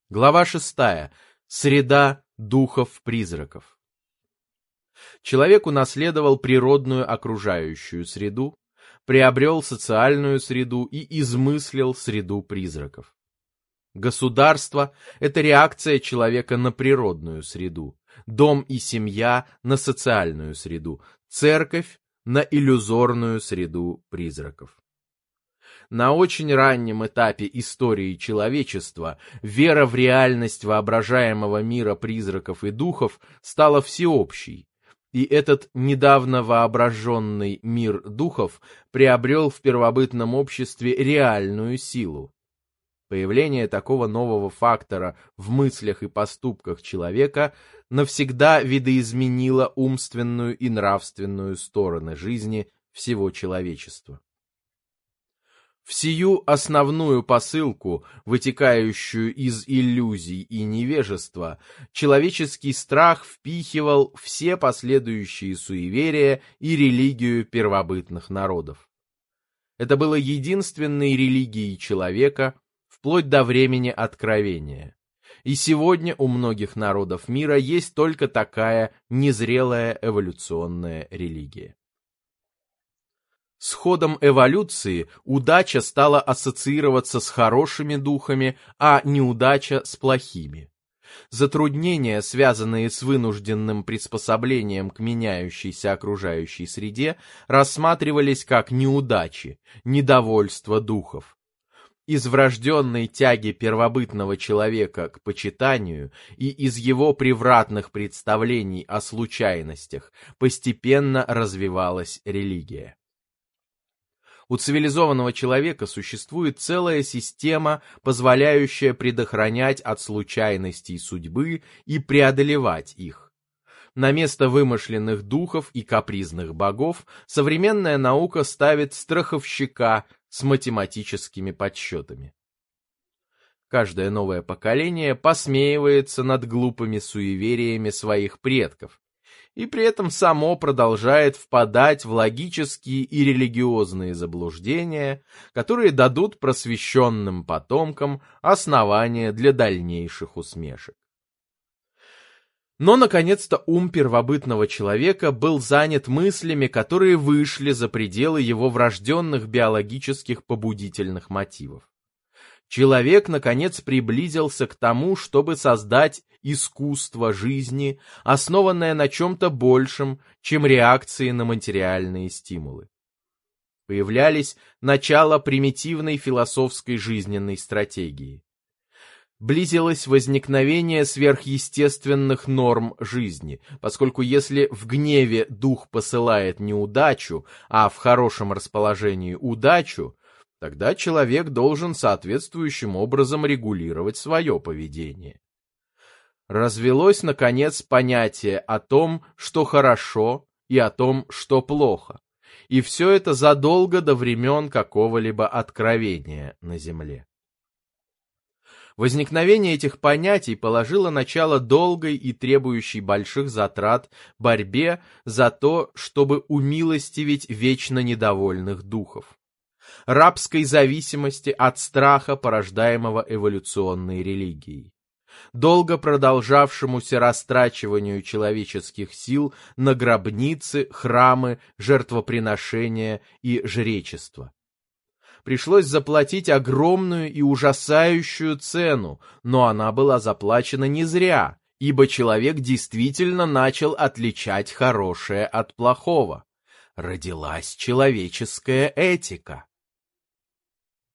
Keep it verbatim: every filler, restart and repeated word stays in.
Глава шестая. Среда духов-призраков. Человек унаследовал природную окружающую среду, приобрел социальную среду и измыслил среду призраков. Государство – это реакция человека на природную среду, дом и семья – на социальную среду, церковь – на иллюзорную среду призраков. На очень раннем этапе истории человечества вера в реальность воображаемого мира призраков и духов стала всеобщей, и этот недавно воображенный мир духов приобрел в первобытном обществе реальную силу. Появление такого нового фактора в мыслях и поступках человека навсегда видоизменило умственную и нравственную стороны жизни всего человечества. В сию основную посылку, вытекающую из иллюзий и невежества, человеческий страх впихивал все последующие суеверия и религию первобытных народов. Это было единственной религией человека вплоть до времени Откровения. И сегодня у многих народов мира есть только такая незрелая эволюционная религия. С ходом эволюции удача стала ассоциироваться с хорошими духами, а неудача с плохими. Затруднения, связанные с вынужденным приспособлением к меняющейся окружающей среде, рассматривались как неудачи, недовольство духов. Из врожденной тяги первобытного человека к почитанию и из его превратных представлений о случайностях постепенно развивалась религия. У цивилизованного человека существует целая система, позволяющая предохранять от случайностей судьбы и преодолевать их. На место вымышленных духов и капризных богов современная наука ставит страховщика с математическими подсчетами. Каждое новое поколение посмеивается над глупыми суевериями своих предков, и при этом само продолжает впадать в логические и религиозные заблуждения, которые дадут просвещенным потомкам основания для дальнейших усмешек. Но, наконец-то, ум первобытного человека был занят мыслями, которые вышли за пределы его врожденных биологических побудительных мотивов. Человек, наконец, приблизился к тому, чтобы создать искусство жизни, основанное на чем-то большем, чем реакции на материальные стимулы. Появлялись начала примитивной философской жизненной стратегии. Близилось возникновение сверхъестественных норм жизни, поскольку если в гневе дух посылает неудачу, а в хорошем расположении удачу, тогда человек должен соответствующим образом регулировать свое поведение. Развелось, наконец, понятие о том, что хорошо, и о том, что плохо, и все это задолго до времен какого-либо откровения на земле. Возникновение этих понятий положило начало долгой и требующей больших затрат борьбе за то, чтобы умилостивить вечно недовольных духов. Рабской зависимости от страха, порождаемого эволюционной религией. Долго продолжавшемуся растрачиванию человеческих сил на гробницы, храмы, жертвоприношения и жречество. Пришлось заплатить огромную и ужасающую цену, но она была заплачена не зря, ибо человек действительно начал отличать хорошее от плохого. Родилась человеческая этика.